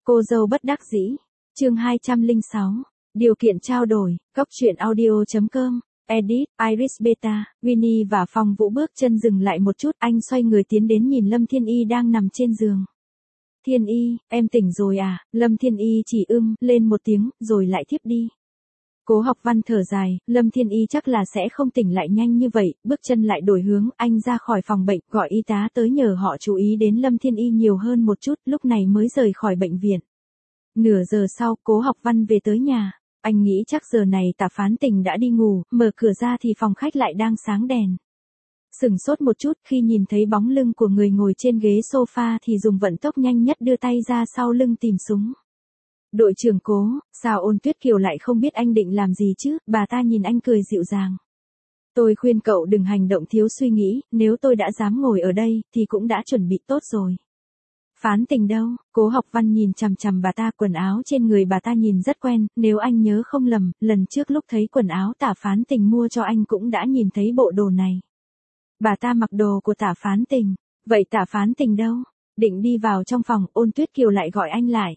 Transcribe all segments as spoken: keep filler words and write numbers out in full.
Cô dâu bất đắc dĩ. Chương hai trăm lẻ sáu. Điều kiện trao đổi. Góc truyện audio.com. Edit. Iris Beta. Winnie và Phong Vũ bước chân dừng lại một chút. Anh xoay người tiến đến nhìn Lâm Thiên Y đang nằm trên giường. Thiên Y, em tỉnh rồi à? Lâm Thiên Y chỉ ưm lên một tiếng, rồi lại thiếp đi. Cố Học Văn thở dài, Lâm Thiên Y chắc là sẽ không tỉnh lại nhanh như vậy, bước chân lại đổi hướng, anh ra khỏi phòng bệnh, gọi y tá tới nhờ họ chú ý đến Lâm Thiên Y nhiều hơn một chút, lúc này mới rời khỏi bệnh viện. Nửa giờ sau, Cố Học Văn về tới nhà, anh nghĩ chắc giờ này Tạ Phán Tình đã đi ngủ, mở cửa ra thì phòng khách lại đang sáng đèn. Sửng sốt một chút khi nhìn thấy bóng lưng của người ngồi trên ghế sofa thì dùng vận tốc nhanh nhất đưa tay ra sau lưng tìm súng. Đội trưởng Cố, sao Ôn Tuyết Kiều lại không biết anh định làm gì chứ, bà ta nhìn anh cười dịu dàng. Tôi khuyên cậu đừng hành động thiếu suy nghĩ, nếu tôi đã dám ngồi ở đây, thì cũng đã chuẩn bị tốt rồi. Phán Tình đâu? Cố Học Văn nhìn chằm chằm bà ta, quần áo trên người bà ta nhìn rất quen, nếu anh nhớ không lầm, lần trước lúc thấy quần áo Tạ Phán Tình mua cho anh cũng đã nhìn thấy bộ đồ này. Bà ta mặc đồ của Tạ Phán Tình, vậy Tạ Phán Tình đâu? Định đi vào trong phòng, Ôn Tuyết Kiều lại gọi anh lại.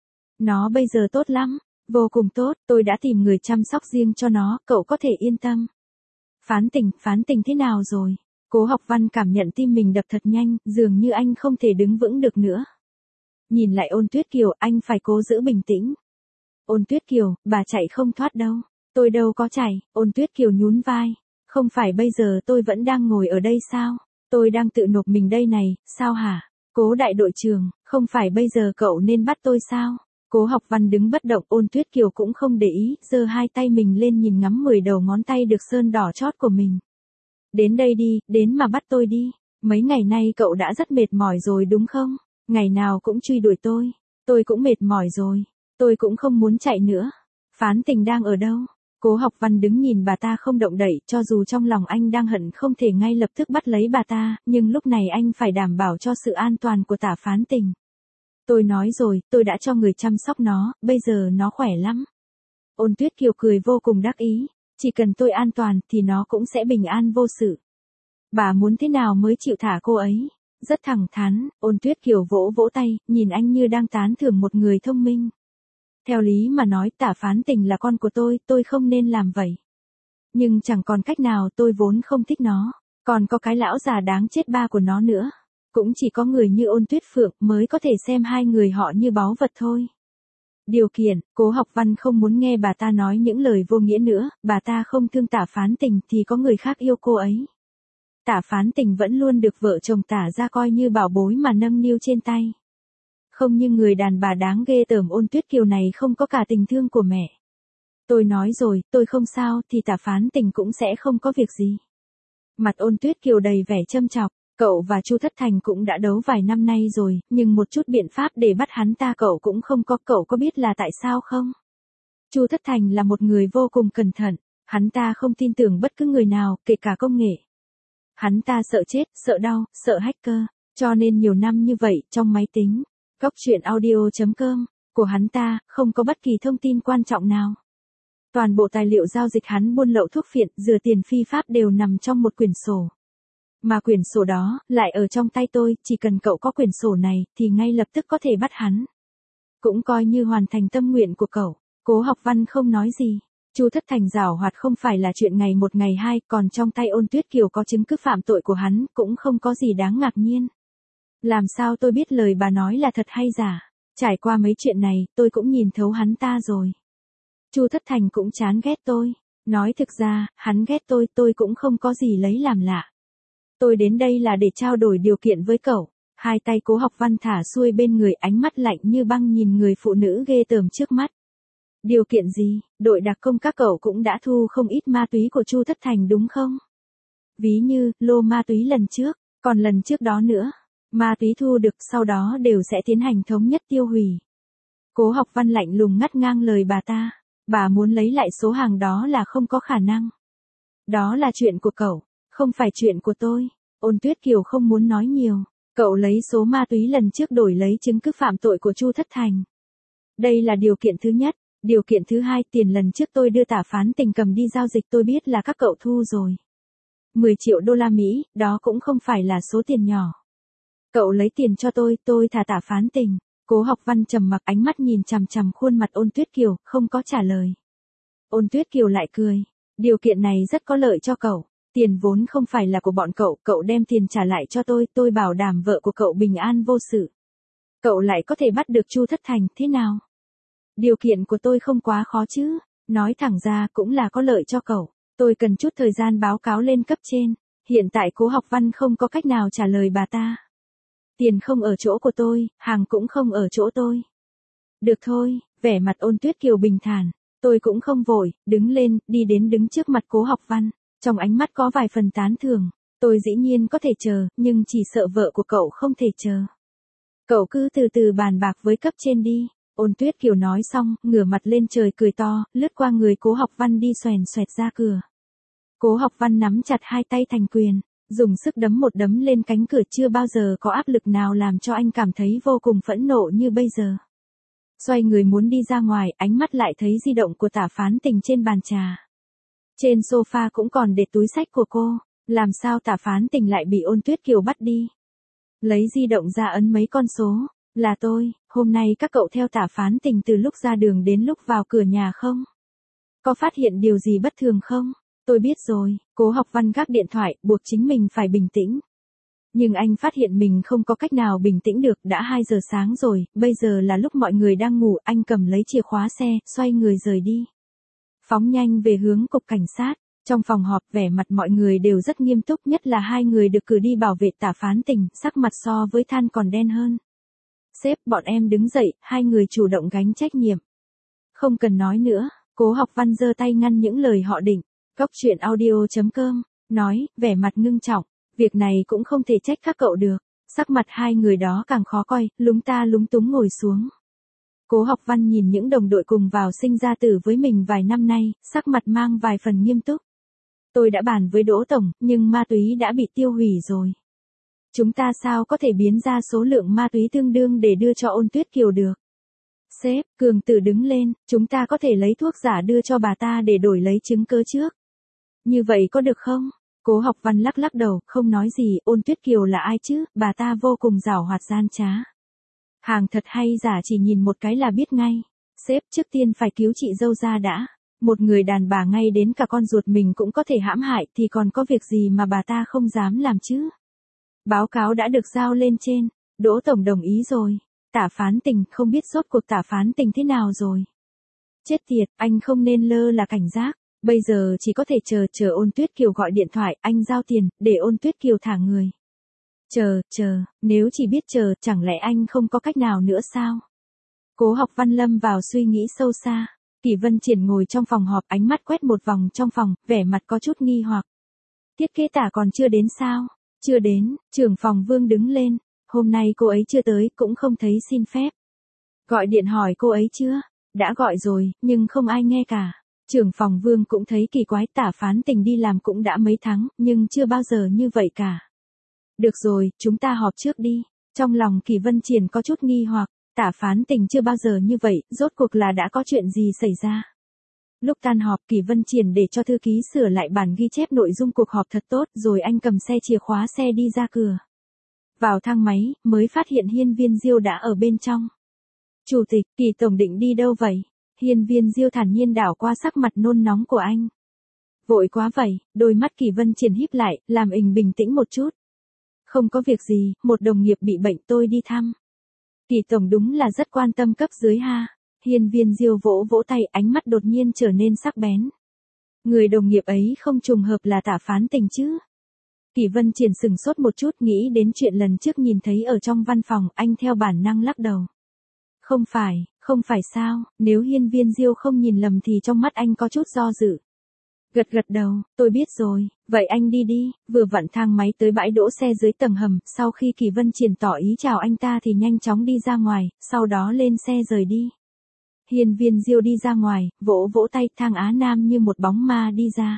Nó bây giờ tốt lắm, vô cùng tốt, tôi đã tìm người chăm sóc riêng cho nó, cậu có thể yên tâm. Phán Tình, Phán Tình thế nào rồi? Cố Học Văn cảm nhận tim mình đập thật nhanh, dường như anh không thể đứng vững được nữa. Nhìn lại Ôn Tuyết Kiều, anh phải cố giữ bình tĩnh. Ôn Tuyết Kiều, bà chạy không thoát đâu. Tôi đâu có chạy, Ôn Tuyết Kiều nhún vai. Không phải bây giờ tôi vẫn đang ngồi ở đây sao? Tôi đang tự nộp mình đây này, sao hả? Cố đại đội trưởng, không phải bây giờ cậu nên bắt tôi sao? Cố Học Văn đứng bất động, Ôn Tuyết Kiều cũng không để ý, giơ hai tay mình lên nhìn ngắm mười đầu ngón tay được sơn đỏ chót của mình. Đến đây đi, đến mà bắt tôi đi. Mấy ngày nay cậu đã rất mệt mỏi rồi đúng không? Ngày nào cũng truy đuổi tôi. Tôi cũng mệt mỏi rồi. Tôi cũng không muốn chạy nữa. Phán Tình đang ở đâu? Cố Học Văn đứng nhìn bà ta không động đậy, cho dù trong lòng anh đang hận không thể ngay lập tức bắt lấy bà ta, nhưng lúc này anh phải đảm bảo cho sự an toàn của Tạ Phán Tình. Tôi nói rồi, tôi đã cho người chăm sóc nó, bây giờ nó khỏe lắm. Ôn Tuyết Kiều cười vô cùng đắc ý, chỉ cần tôi an toàn thì nó cũng sẽ bình an vô sự. Bà muốn thế nào mới chịu thả cô ấy? Rất thẳng thắn, Ôn Tuyết Kiều vỗ vỗ tay, nhìn anh như đang tán thưởng một người thông minh. Theo lý mà nói Tạ Phán Tình là con của tôi, tôi không nên làm vậy. Nhưng chẳng còn cách nào, tôi vốn không thích nó. Còn có cái lão già đáng chết ba của nó nữa. Cũng chỉ có người như Ôn Tuyết Phượng mới có thể xem hai người họ như báu vật thôi. Điều kiện, Cố Học Văn không muốn nghe bà ta nói những lời vô nghĩa nữa, bà ta không thương Tạ Phán Tình thì có người khác yêu cô ấy. Tạ Phán Tình vẫn luôn được vợ chồng Tạ ra coi như bảo bối mà nâng niu trên tay. Không như người đàn bà đáng ghê tởm Ôn Tuyết Kiều này không có cả tình thương của mẹ. Tôi nói rồi, tôi không sao thì Tạ Phán Tình cũng sẽ không có việc gì. Mặt Ôn Tuyết Kiều đầy vẻ châm chọc, cậu và Chu Thất Thành cũng đã đấu vài năm nay rồi, nhưng một chút biện pháp để bắt hắn ta cậu cũng không có, cậu có biết là tại sao không? Chu Thất Thành là một người vô cùng cẩn thận, hắn ta không tin tưởng bất cứ người nào, kể cả công nghệ. Hắn ta sợ chết, sợ đau, sợ hacker, cho nên nhiều năm như vậy trong máy tính. Góc truyện audio.com của hắn ta không có bất kỳ thông tin quan trọng nào. Toàn bộ tài liệu giao dịch hắn buôn lậu thuốc phiện, rửa tiền phi pháp đều nằm trong một quyển sổ. Mà quyển sổ đó lại ở trong tay tôi, chỉ cần cậu có quyển sổ này thì ngay lập tức có thể bắt hắn. Cũng coi như hoàn thành tâm nguyện của cậu. Cố Học Văn không nói gì. Chu Thất Thành giảo hoạt không phải là chuyện ngày một ngày hai, còn trong tay Ôn Tuyết Kiều có chứng cứ phạm tội của hắn, cũng không có gì đáng ngạc nhiên. Làm sao tôi biết lời bà nói là thật hay giả? Trải qua mấy chuyện này, tôi cũng nhìn thấu hắn ta rồi. Chu Thất Thành cũng chán ghét tôi. Nói thực ra, hắn ghét tôi, tôi cũng không có gì lấy làm lạ. Tôi đến đây là để trao đổi điều kiện với cậu. Hai tay Cố Học Văn thả xuôi bên người, ánh mắt lạnh như băng nhìn người phụ nữ ghê tởm trước mắt. Điều kiện gì? Đội đặc công các cậu cũng đã thu không ít ma túy của Chu Thất Thành đúng không? Ví như, lô ma túy lần trước, còn lần trước đó nữa. Ma túy thu được sau đó đều sẽ tiến hành thống nhất tiêu hủy. Cố Học Văn lạnh lùng ngắt ngang lời bà ta. Bà muốn lấy lại số hàng đó là không có khả năng. Đó là chuyện của cậu, không phải chuyện của tôi. Ôn Tuyết Kiều không muốn nói nhiều. Cậu lấy số ma túy lần trước đổi lấy chứng cứ phạm tội của Chu Thất Thành. Đây là điều kiện thứ nhất. Điều kiện thứ hai, tiền lần trước tôi đưa Tạ Phán Tình cầm đi giao dịch tôi biết là các cậu thu rồi. mười triệu đô la Mỹ, đó cũng không phải là số tiền nhỏ. Cậu lấy tiền cho tôi, tôi thả Tạ Phán Tình. Cố Học Văn trầm mặc, ánh mắt nhìn chằm chằm khuôn mặt Ôn Tuyết Kiều, không có trả lời. Ôn Tuyết Kiều lại cười. Điều kiện này rất có lợi cho cậu. Tiền vốn không phải là của bọn cậu, cậu đem tiền trả lại cho tôi, tôi bảo đảm vợ của cậu bình an vô sự. Cậu lại có thể bắt được Chu Thất Thành, thế nào? Điều kiện của tôi không quá khó chứ, nói thẳng ra cũng là có lợi cho cậu. Tôi cần chút thời gian báo cáo lên cấp trên, hiện tại Cố Học Văn không có cách nào trả lời bà ta. Tiền không ở chỗ của tôi, hàng cũng không ở chỗ tôi. Được thôi, vẻ mặt Ôn Tuyết Kiều bình thản, tôi cũng không vội, đứng lên, đi đến đứng trước mặt Cố Học Văn, trong ánh mắt có vài phần tán thưởng. Tôi dĩ nhiên có thể chờ, nhưng chỉ sợ vợ của cậu không thể chờ. Cậu cứ từ từ bàn bạc với cấp trên đi. Ôn Tuyết Kiều nói xong, ngửa mặt lên trời cười to, lướt qua người Cố Học Văn đi xoèn xoẹt ra cửa. Cố Học Văn nắm chặt hai tay thành quyền, dùng sức đấm một đấm lên cánh cửa, chưa bao giờ có áp lực nào làm cho anh cảm thấy vô cùng phẫn nộ như bây giờ. Xoay người muốn đi ra ngoài, ánh mắt lại thấy di động của Tả Phán Tình trên bàn trà. Trên sofa cũng còn để túi xách của cô, làm sao Tả Phán Tình lại bị Ôn Tuyết Kiều bắt đi. Lấy di động ra ấn mấy con số, là tôi, hôm nay các cậu theo Tả Phán Tình từ lúc ra đường đến lúc vào cửa nhà không? Có phát hiện điều gì bất thường không? Tôi biết rồi, Cố Học Văn gác điện thoại, buộc chính mình phải bình tĩnh. Nhưng anh phát hiện mình không có cách nào bình tĩnh được, đã hai giờ sáng rồi, bây giờ là lúc mọi người đang ngủ, anh cầm lấy chìa khóa xe, xoay người rời đi. Phóng nhanh về hướng cục cảnh sát, trong phòng họp vẻ mặt mọi người đều rất nghiêm túc, nhất là hai người được cử đi bảo vệ Tả Phán Tình, sắc mặt so với than còn đen hơn. Sếp, bọn em đứng dậy, hai người chủ động gánh trách nhiệm. Không cần nói nữa, Cố Học Văn giơ tay ngăn những lời họ định. Góc truyện audio chấm com, nói, vẻ mặt ngưng trọng, việc này cũng không thể trách các cậu được. Sắc mặt hai người đó càng khó coi, lúng ta lúng túng ngồi xuống. Cố Học Văn nhìn những đồng đội cùng vào sinh ra tử với mình vài năm nay, sắc mặt mang vài phần nghiêm túc. Tôi đã bàn với Đỗ Tổng, nhưng ma túy đã bị tiêu hủy rồi. Chúng ta sao có thể biến ra số lượng ma túy tương đương để đưa cho Ôn Tuyết Kiều được? Sếp, Cường Tử đứng lên, chúng ta có thể lấy thuốc giả đưa cho bà ta để đổi lấy chứng cứ trước. Như vậy có được không? Cố Học Văn lắc lắc đầu, không nói gì. Ôn Tuyết Kiều là ai chứ, bà ta vô cùng giảo hoạt gian trá. Hàng thật hay giả chỉ nhìn một cái là biết ngay. Sếp, trước tiên phải cứu chị dâu ra đã. Một người đàn bà ngay đến cả con ruột mình cũng có thể hãm hại thì còn có việc gì mà bà ta không dám làm chứ? Báo cáo đã được giao lên trên, Đỗ Tổng đồng ý rồi. Tả Phán Tình, không biết rốt cuộc Tả Phán Tình thế nào rồi. Chết tiệt, anh không nên lơ là cảnh giác. Bây giờ chỉ có thể chờ, chờ Ôn Tuyết Kiều gọi điện thoại, anh giao tiền, để Ôn Tuyết Kiều thả người. Chờ, chờ, nếu chỉ biết chờ, chẳng lẽ anh không có cách nào nữa sao? Cố Học Văn lâm vào suy nghĩ sâu xa. Kỷ Vân Triển ngồi trong phòng họp, ánh mắt quét một vòng trong phòng, vẻ mặt có chút nghi hoặc. Tiết kế tả còn chưa đến sao? Chưa đến, trưởng phòng Vương đứng lên. Hôm nay cô ấy chưa tới, cũng không thấy xin phép. Gọi điện hỏi cô ấy chưa? Đã gọi rồi, nhưng không ai nghe cả. Trưởng phòng Vương cũng thấy kỳ quái, Tả Phán Tình đi làm cũng đã mấy tháng, nhưng chưa bao giờ như vậy cả. Được rồi, chúng ta họp trước đi. Trong lòng Kỷ Vân Triển có chút nghi hoặc, Tả Phán Tình chưa bao giờ như vậy, rốt cuộc là đã có chuyện gì xảy ra. Lúc tan họp, Kỷ Vân Triển để cho thư ký sửa lại bản ghi chép nội dung cuộc họp thật tốt, rồi anh cầm xe chìa khóa xe đi ra cửa. Vào thang máy, mới phát hiện Hiên Viên Diêu đã ở bên trong. Chủ tịch, Kỷ Tổng định đi đâu vậy? Hiên Viên Diêu thản nhiên đảo qua sắc mặt nôn nóng của anh. Vội quá vậy, đôi mắt Kỷ Vân Triển híp lại, làm anh bình tĩnh một chút. Không có việc gì, một đồng nghiệp bị bệnh tôi đi thăm. Kỷ Tổng đúng là rất quan tâm cấp dưới ha. Hiên Viên Diêu vỗ vỗ tay, ánh mắt đột nhiên trở nên sắc bén. Người đồng nghiệp ấy không trùng hợp là Tả Phán Tình chứ? Kỷ Vân Triển sừng sốt một chút, nghĩ đến chuyện lần trước nhìn thấy ở trong văn phòng, anh theo bản năng lắc đầu. Không phải, không phải sao, nếu Hiên Viên Diêu không nhìn lầm thì trong mắt anh có chút do dự. Gật gật đầu, tôi biết rồi, vậy anh đi đi. Vừa vặn thang máy tới bãi đỗ xe dưới tầng hầm, sau khi Kỷ Vân Triển tỏ ý chào anh ta thì nhanh chóng đi ra ngoài, sau đó lên xe rời đi. Hiên Viên Diêu đi ra ngoài, vỗ vỗ tay, Thang Á Nam như một bóng ma đi ra.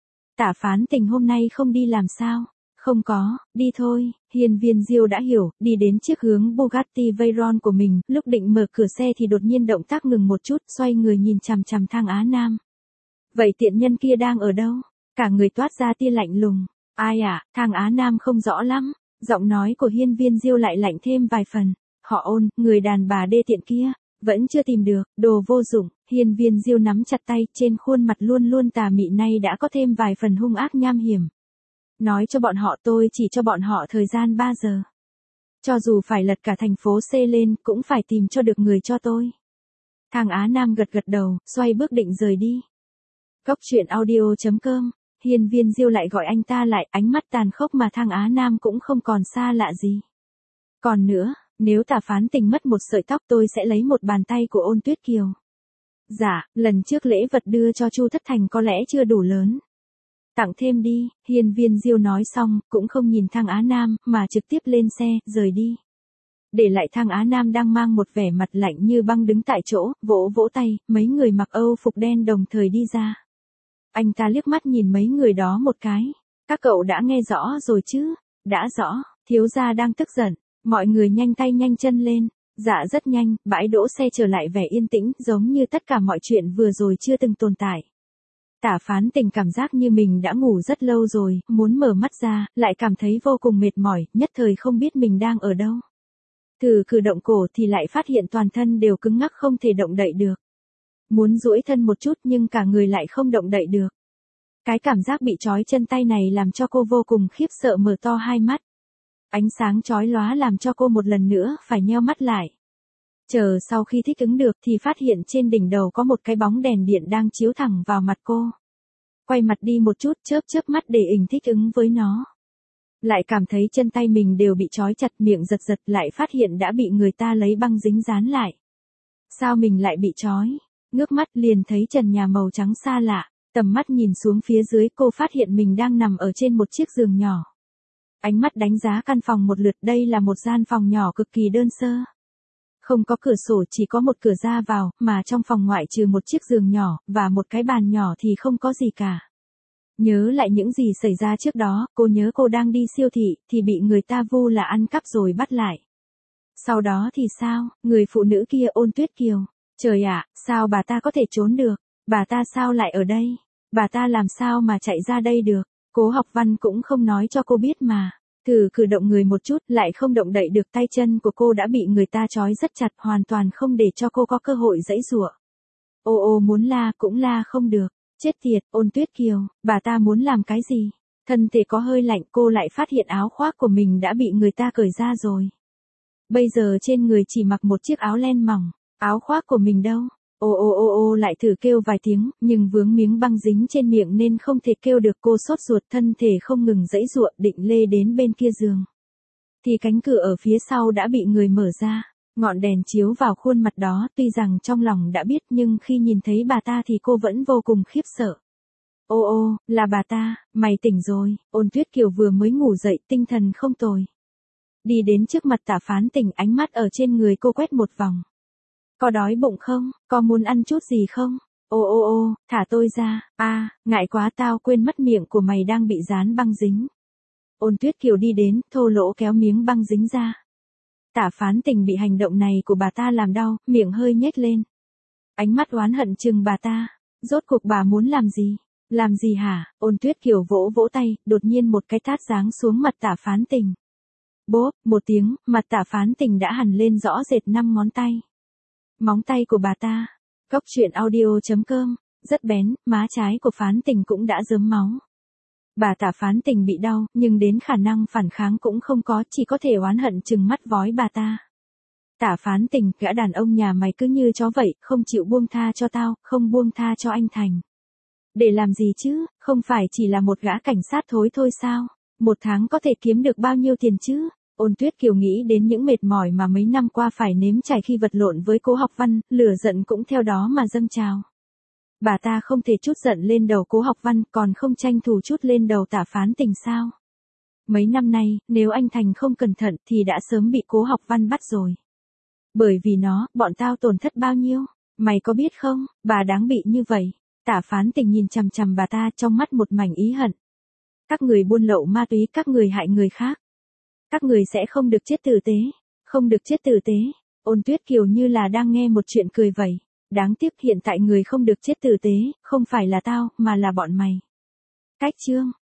Tả Phán Tình hôm nay không đi làm sao? Không có, đi thôi. Hiên Viên Diêu đã hiểu, đi đến chiếc hướng Bugatti Veyron của mình, lúc định mở cửa xe thì đột nhiên động tác ngừng một chút, xoay người nhìn chằm chằm Thang Á Nam. Vậy tiện nhân kia đang ở đâu? Cả người toát ra tia lạnh lùng. Ai à, Thang Á Nam không rõ lắm. Giọng nói của Hiên Viên Diêu lại lạnh thêm vài phần. khọ ôn, người đàn bà đê tiện kia, vẫn chưa tìm được, đồ vô dụng, Hiên Viên Diêu nắm chặt tay, trên khuôn mặt luôn luôn tà mị nay đã có thêm vài phần hung ác nham hiểm. Nói cho bọn họ tôi chỉ cho bọn họ thời gian ba giờ. Cho dù phải lật cả thành phố C lên, cũng phải tìm cho được người cho tôi. Thang Á Nam gật gật đầu, xoay bước định rời đi. Góc truyện audio chấm com, Hiên Viên Diêu lại gọi anh ta lại, ánh mắt tàn khốc mà Thang Á Nam cũng không còn xa lạ gì. Còn nữa, nếu Tả Phán Tình mất một sợi tóc tôi sẽ lấy một bàn tay của Ôn Tuyết Kiều. Dạ, lần trước lễ vật đưa cho Chu Thất Thành có lẽ chưa đủ lớn. Tặng thêm đi, Hiên Viên Diêu nói xong, cũng không nhìn Thang Á Nam, mà trực tiếp lên xe, rời đi. Để lại Thang Á Nam đang mang một vẻ mặt lạnh như băng đứng tại chỗ, vỗ vỗ tay, mấy người mặc Âu phục đen đồng thời đi ra. Anh ta liếc mắt nhìn mấy người đó một cái. Các cậu đã nghe rõ rồi chứ? Đã rõ, thiếu gia đang tức giận. Mọi người nhanh tay nhanh chân lên. Dạ rất nhanh, bãi đỗ xe trở lại vẻ yên tĩnh, giống như tất cả mọi chuyện vừa rồi chưa từng tồn tại. Tả Phán Tình cảm giác như mình đã ngủ rất lâu rồi, muốn mở mắt ra, lại cảm thấy vô cùng mệt mỏi, nhất thời không biết mình đang ở đâu. Thử cử động cổ thì lại phát hiện toàn thân đều cứng ngắc không thể động đậy được. Muốn duỗi thân một chút nhưng cả người lại không động đậy được. Cái cảm giác bị trói chân tay này làm cho cô vô cùng khiếp sợ mở to hai mắt. Ánh sáng chói lóa làm cho cô một lần nữa phải nheo mắt lại. Chờ sau khi thích ứng được thì phát hiện trên đỉnh đầu có một cái bóng đèn điện đang chiếu thẳng vào mặt cô. Quay mặt đi một chút chớp chớp mắt để ình thích ứng với nó. Lại cảm thấy chân tay mình đều bị trói chặt, miệng giật giật, lại phát hiện đã bị người ta lấy băng dính dán lại. Sao mình lại bị trói? Ngước mắt liền thấy trần nhà màu trắng xa lạ, tầm mắt nhìn xuống phía dưới cô phát hiện mình đang nằm ở trên một chiếc giường nhỏ. Ánh mắt đánh giá căn phòng một lượt, đây là một gian phòng nhỏ cực kỳ đơn sơ. Không có cửa sổ, chỉ có một cửa ra vào, mà trong phòng ngoại trừ một chiếc giường nhỏ, và một cái bàn nhỏ thì không có gì cả. Nhớ lại những gì xảy ra trước đó, cô nhớ cô đang đi siêu thị, thì bị người ta vu là ăn cắp rồi bắt lại. Sau đó thì sao, người phụ nữ kia Ôn Tuyết Kiều. Trời ạ, sao bà ta có thể trốn được? Bà ta sao lại ở đây? Bà ta làm sao mà chạy ra đây được? Cố Học Văn cũng không nói cho cô biết mà. Thử cử động người một chút, lại không động đậy được, tay chân của cô đã bị người ta trói rất chặt, hoàn toàn không để cho cô có cơ hội giãy giụa. Ô ô muốn la cũng la không được. Chết tiệt, Ôn Tuyết Kiều, bà ta muốn làm cái gì? Thân thể có hơi lạnh, cô lại phát hiện áo khoác của mình đã bị người ta cởi ra rồi. Bây giờ trên người chỉ mặc một chiếc áo len mỏng, áo khoác của mình đâu? Ô ô ô ô lại thử kêu vài tiếng, nhưng vướng miếng băng dính trên miệng nên không thể kêu được, cô sốt ruột, thân thể không ngừng giãy giụa, định lê đến bên kia giường. Thì cánh cửa ở phía sau đã bị người mở ra, ngọn đèn chiếu vào khuôn mặt đó, tuy rằng trong lòng đã biết nhưng khi nhìn thấy bà ta thì cô vẫn vô cùng khiếp sợ. Ô ô, là bà ta, mày tỉnh rồi. Ôn Tuyết Kiều vừa mới ngủ dậy, tinh thần không tồi. Đi đến trước mặt Tả Phán Tình, ánh mắt ở trên người cô quét một vòng. Có đói bụng không? Có muốn ăn chút gì không? Ô ô ô, thả tôi ra. A, à, ngại quá, tao quên mất miệng của mày đang bị dán băng dính. Ôn Tuyết Kiều đi đến, thô lỗ kéo miếng băng dính ra. Tả Phán Tình bị hành động này của bà ta làm đau, miệng hơi nhếch lên. Ánh mắt oán hận trừng bà ta. Rốt cuộc bà muốn làm gì? Làm gì hả? Ôn Tuyết Kiều vỗ vỗ tay, đột nhiên một cái tát giáng xuống mặt Tả Phán Tình. Bốp, một tiếng, mặt Tả Phán Tình đã hằn lên rõ rệt năm ngón tay. Móng tay của bà ta. Góc truyện audio chấm com, rất bén, má trái của Phán Tình cũng đã rớm máu. Bà Tả Phán Tình bị đau, nhưng đến khả năng phản kháng cũng không có, chỉ có thể oán hận trừng mắt vói bà ta. Tả Phán Tình, gã đàn ông nhà mày cứ như chó vậy, không chịu buông tha cho tao, không buông tha cho anh Thành. Để làm gì chứ, không phải chỉ là một gã cảnh sát thối thôi sao? Một tháng có thể kiếm được bao nhiêu tiền chứ? Ôn Tuyết Kiều nghĩ đến những mệt mỏi mà mấy năm qua phải nếm trải khi vật lộn với Cố Học Văn, lửa giận cũng theo đó mà dâng trào. Bà ta không thể chút giận lên đầu Cố Học Văn, còn không tranh thủ chút lên đầu Tả Phán Tình sao? Mấy năm nay, nếu anh Thành không cẩn thận thì đã sớm bị Cố Học Văn bắt rồi. Bởi vì nó, bọn tao tổn thất bao nhiêu? Mày có biết không, bà đáng bị như vậy. Tả Phán Tình nhìn chằm chằm bà ta, trong mắt một mảnh ý hận. Các người buôn lậu ma túy, các người hại người khác. Các người sẽ không được chết tử tế, không được chết tử tế. Ôn Tuyết Kiều như là đang nghe một chuyện cười vậy. Đáng tiếc hiện tại người không được chết tử tế, không phải là tao, mà là bọn mày. Cách chương.